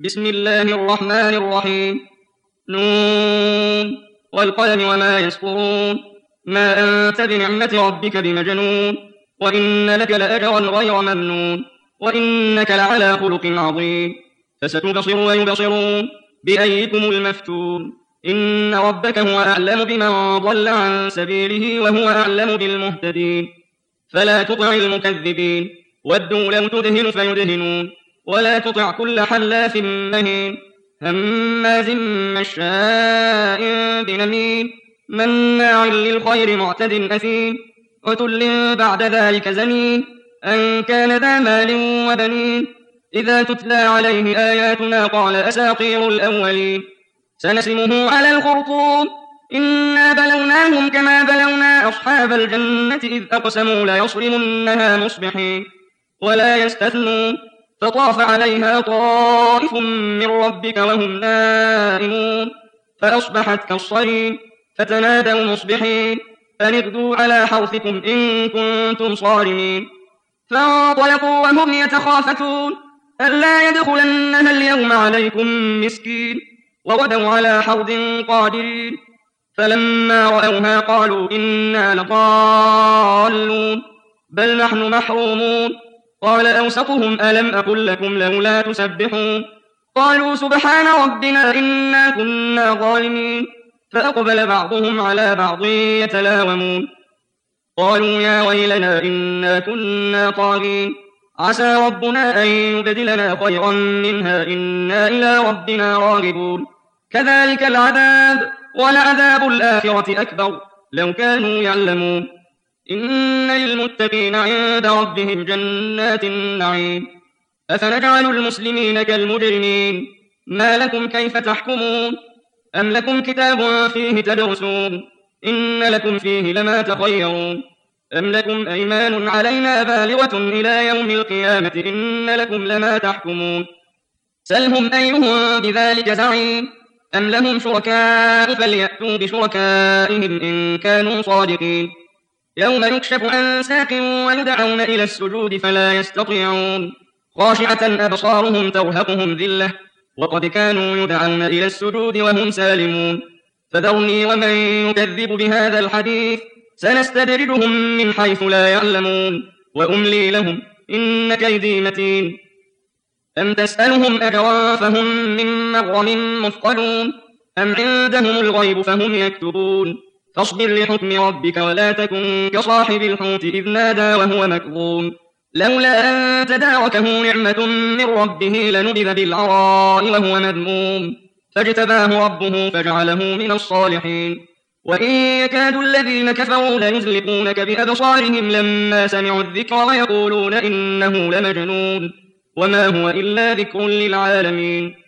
بسم الله الرحمن الرحيم. نون والقلم وما يسطرون. ما أنت بنعمة ربك بمجنون. وإن لك لأجرا غير ممنون. وإنك لعلى خلق عظيم. فستبصر ويبصرون بأيكم المفتون. إن ربك هو أعلم بمن ضل عن سبيله وهو أعلم بالمهتدين. فلا تطع المكذبين. ودوا لو تدهن فيدهنون. ولا تطع كل حلاف مهين هماز مشاء بنميم مناع للخير معتد أثيم عتل بعد ذلك زنين أن كان ذا مال وبنين إذا تتلى عليه آياتنا قال أساطير الأولين سنسمه على الخرطوم إنا بلوناهم كما بلونا أصحاب الجنة إذ أقسموا ليصرمنها مصبحين ولا يستثنون فطاف عليها طائف من ربك وهم نائمون فأصبحت كالصريم فتنادوا مصبحين أن اغدوا على حرثكم إن كنتم صارمين فانطلقوا وهم يتخافتون ألا يدخلنها اليوم عليكم مسكين وغدوا على حرد قادرين فلما رأوها قالوا إنا لضالون بل نحن محرومون قال أوسطهم ألم أقل لكم لولا تسبحون قالوا سبحان ربنا إنا كنا ظالمين فأقبل بعضهم على بعض يتلاومون قالوا يا ويلنا إنا كنا طاغين عسى ربنا أن يبدلنا خيرا منها إنا إلى ربنا راغبون كذلك العذاب ولعذاب الآخرة أكبر لو كانوا يعلمون إن للمتقين عند ربهم جنات النعيم أفنجعل المسلمين كالمجرمين ما لكم كيف تحكمون أم لكم كتاب فيه تدرسون إن لكم فيه لما تخيرون أم لكم أيمان علينا بالغة إلى يوم القيامة إن لكم لما تحكمون سلهم أيهم بذلك زعيم أم لهم شركاء فليأتوا بشركائهم إن كانوا صادقين يوم يكشف عن ساق ويدعون إلى السجود فلا يستطيعون خاشعة أبصارهم ترهقهم ذلة وقد كانوا يدعون إلى السجود وهم سالمون فذرني ومن يكذب بهذا الحديث سنستدرجهم من حيث لا يعلمون وأملي لهم إن كيدي متين أم تسألهم أجرا فهم من مغرم مثقلون أم عندهم الغيب فهم يكتبون فاصبر لحكم ربك ولا تكن كصاحب الحوت إذ نادى وهو مكظوم لولا أن تداركه نعمة من ربه لنبذ بالعراء وهو مذموم فاجتباه ربه فجعله من الصالحين وإن يكاد الذين كفروا ليزلقونك بأبصارهم لما سمعوا الذكر ويقولون إنه لمجنون وما هو إلا ذكر للعالمين